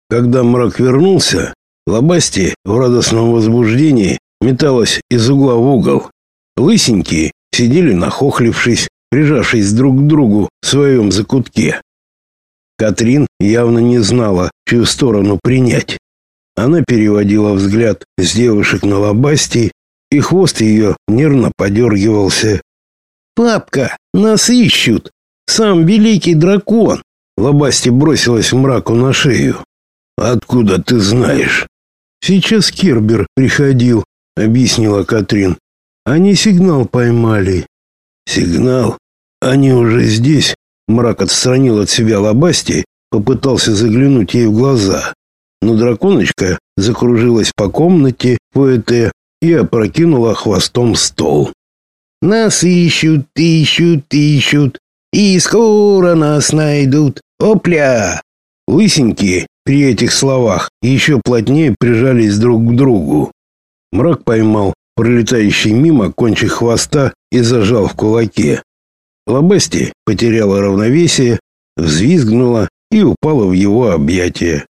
Когда мрак вернулся, Лобасти в радостном возбуждении металась из угла в угол. Лысенькие сидели нахохлившись, прижавшись друг к другу в своем закутке. Катрин явно не знала, чью сторону принять. Она переводила взгляд с девушек на Лобасти, и хвост ее нервно подергивался. «Папка, нас ищут! Сам великий дракон!» Лобасти бросилась мраку на шею. «Откуда ты знаешь?» «Сейчас Кербер приходил», — объяснила Катрин. «Они сигнал поймали». «Сигнал? Они уже здесь?» Мрак отстранил от себя Лобасти, попытался заглянуть ей в глаза. Но драконочка закружилась по комнате ПТ и опрокинула хвостом стол. «Нас ищут, ищут, ищут, и скоро нас найдут. Опля!» Лысенькие при этих словах еще плотнее прижались друг к другу. Мрак поймал пролетающий мимо кончик хвоста и зажал в кулаке. Лобасти потеряла равновесие, взвизгнула и упала в его объятия.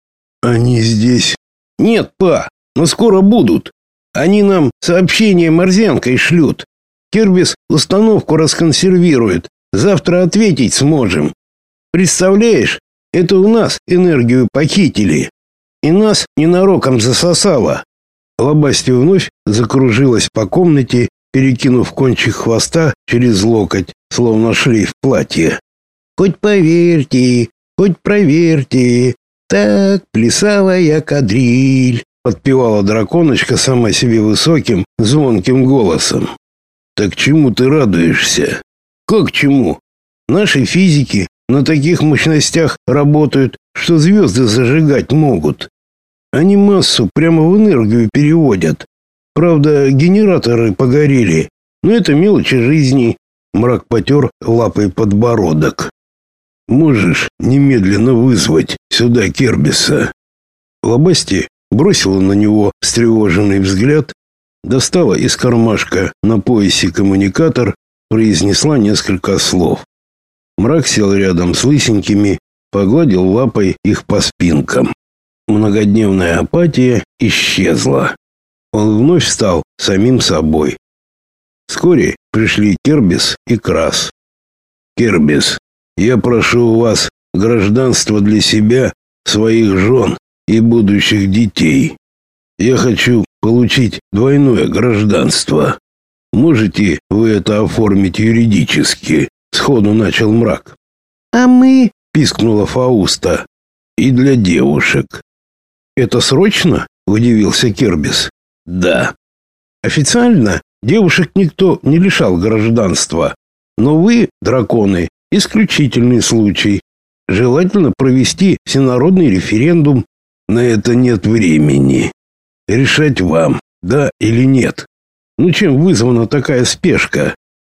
«Они здесь?» «Нет, па, но скоро будут. Они нам сообщение морзянкой шлют. Кербис установку расконсервирует. Завтра ответить сможем. Представляешь, это у нас энергию похитили. И нас ненароком засосало». Лобасти вновь закружилась по комнате, перекинув кончик хвоста через локоть, словно шлейф платья. «Хоть поверьте, хоть проверьте, так плясала я кадриль», подпевала драконочка сама себе высоким, звонким голосом. «Так чему ты радуешься?» «Как чему? Наши физики на таких мощностях работают, что звезды зажигать могут. Они массу прямо в энергию переводят. Правда, генераторы погорели, но это мелочи жизни». Мрак потер лапой подбородок. «Можешь немедленно вызвать сюда Кербиса?» Лобасти бросила на него встревоженный взгляд, достала из кармашка на поясе коммуникатор, произнесла несколько слов. Мрак сел рядом с лысенькими, погладил лапой их по спинкам. Многодневная апатия исчезла. Он вновь стал самим собой. Вскоре пришли Кербис и Крас. «Кербис, я прошу у вас гражданство для себя, своих жен и будущих детей. Я хочу получить двойное гражданство. Можете вы это оформить юридически?» Сходу начал Мрак. «А мы?» — пискнула Фауста. «И для девушек». «Это срочно?» — удивился Кербис. «Да». «Официально девушек никто не лишал гражданства. Но вы, драконы, исключительный случай. Желательно провести всенародный референдум». «На это нет времени. Решать вам, да или нет. Ну чем вызвана такая спешка?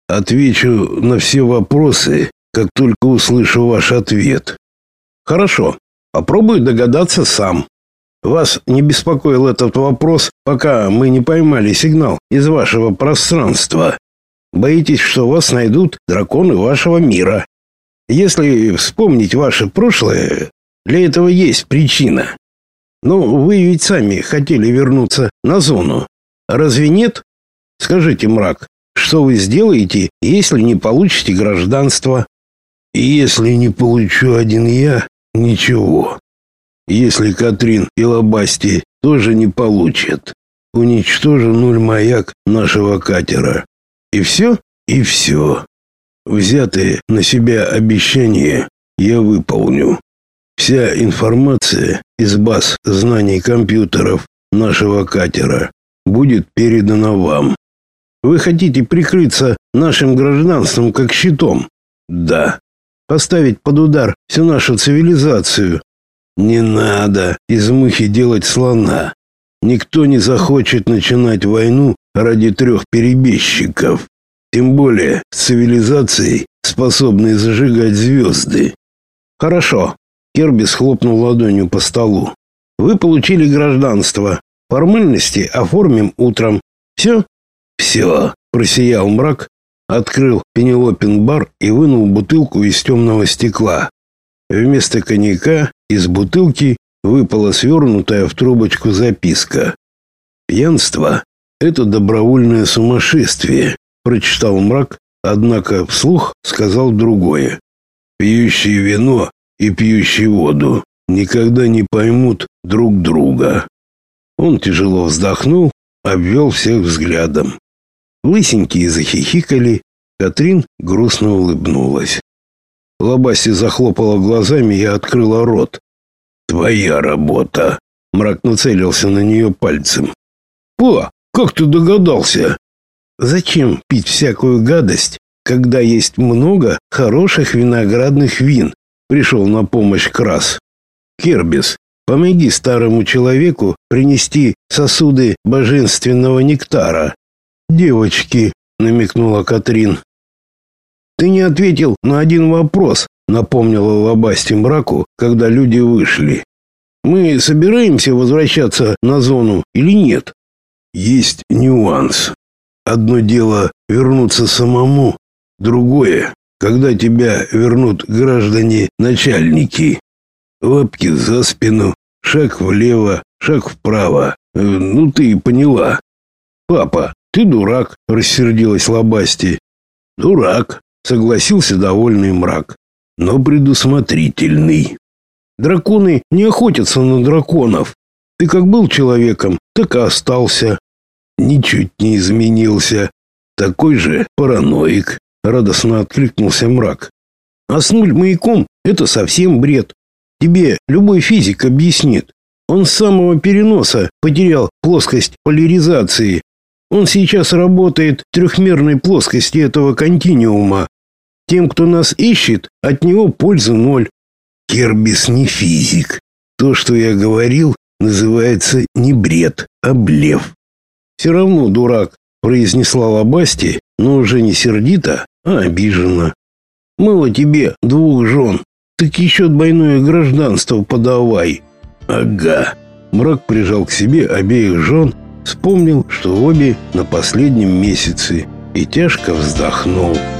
Отвечу на все вопросы, как только услышу ваш ответ». «Хорошо, попробую догадаться сам. Вас не беспокоил этот вопрос, пока мы не поймали сигнал из вашего пространства. Боитесь, что вас найдут драконы вашего мира. Если вспомнить ваше прошлое, для этого есть причина. Ну, вы ведь сами хотели вернуться на зону. Разве нет? Скажите, Мрак, что вы сделаете, если не получите гражданство?» «Если не получу один я, ничего. Если Катрин и Лобасти тоже не получат, уничтожу маяк нашего катера. И все? И все. Взятые на себя обещания я выполню. Вся информация из баз знаний компьютеров нашего катера будет передана вам». «Вы хотите прикрыться нашим гражданством как щитом?» «Да». «Поставить под удар всю нашу цивилизацию?» «Не надо из мухи делать слона. Никто не захочет начинать войну ради 3 перебежчиков. Тем более с цивилизацией, способной зажигать звезды». «Хорошо». Кербис хлопнул ладонью по столу. «Вы получили гражданство. Формальности оформим утром. Все?» «Все», — просиял Мрак, открыл Пенелопин бар и вынул бутылку из темного стекла. Вместо коньяка из бутылки выпала свернутая в трубочку записка. «Пьянство — это добровольное сумасшествие», — прочитал мрак, однако вслух сказал другое. «Пьющие вино и пьющие воду никогда не поймут друг друга». Он тяжело вздохнул, обвел всех взглядом. Лысенькие захихикали, Катрин грустно улыбнулась. Лобасти захлопала глазами и открыла рот. «Твоя работа!» Мрак нацелился на нее пальцем. «Па, как ты догадался?» «Зачем пить всякую гадость, когда есть много хороших виноградных вин?» Пришел на помощь Крас. «Кербис, помоги старому человеку принести сосуды божественного нектара». «Девочки», — намекнула Катрин. «Ты не ответил на один вопрос», — напомнила Лобасти мраку, когда люди вышли. «Мы собираемся возвращаться на зону или нет?» «Есть нюанс. Одно дело вернуться самому, другое, когда тебя вернут граждане-начальники. Лапки за спину, шаг влево, шаг вправо. Ну ты поняла». «Папа, ты дурак», — рассердилась Лобасти. «Дурак», — согласился довольный мрак, — «но предусмотрительный. Драконы не охотятся на драконов. Ты как был человеком, так и остался». «Ничуть не изменился. Такой же параноик», — радостно откликнулся мрак. «А с нуль-маяком это совсем бред. Тебе любой физик объяснит. Он с самого переноса потерял плоскость поляризации. Он сейчас работает в трехмерной плоскости этого континуума. Тем, кто нас ищет, от него пользы ноль». «Кербис не физик. То, что я говорил, называется не бред, а блеф». «Все равно дурак», — произнесла Лобасти, но уже не сердито, а обиженно. «Мало тебе двух жен, так еще двойное гражданство подавай». «Ага». Мрак прижал к себе обеих жен, вспомнил, что обе на последнем месяце, и тяжко вздохнул.